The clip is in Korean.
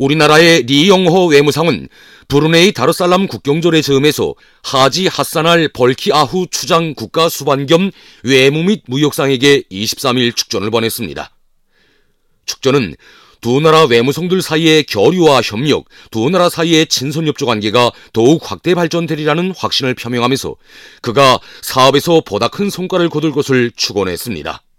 우리나라의 리영호 외무상은 브루네이 다르살람 국경절의 즈음에서 하지 하산알 벌키아후 추장 국가수반 겸 외무 및 무역상에게 23일 축전을 보냈습니다. 축전은 두 나라 외무성들 사이의 교류와 협력, 두 나라 사이의 친선협조 관계가 더욱 확대 발전되리라는 확신을 표명하면서 그가 사업에서 보다 큰 성과를 거둘 것을 축원했습니다.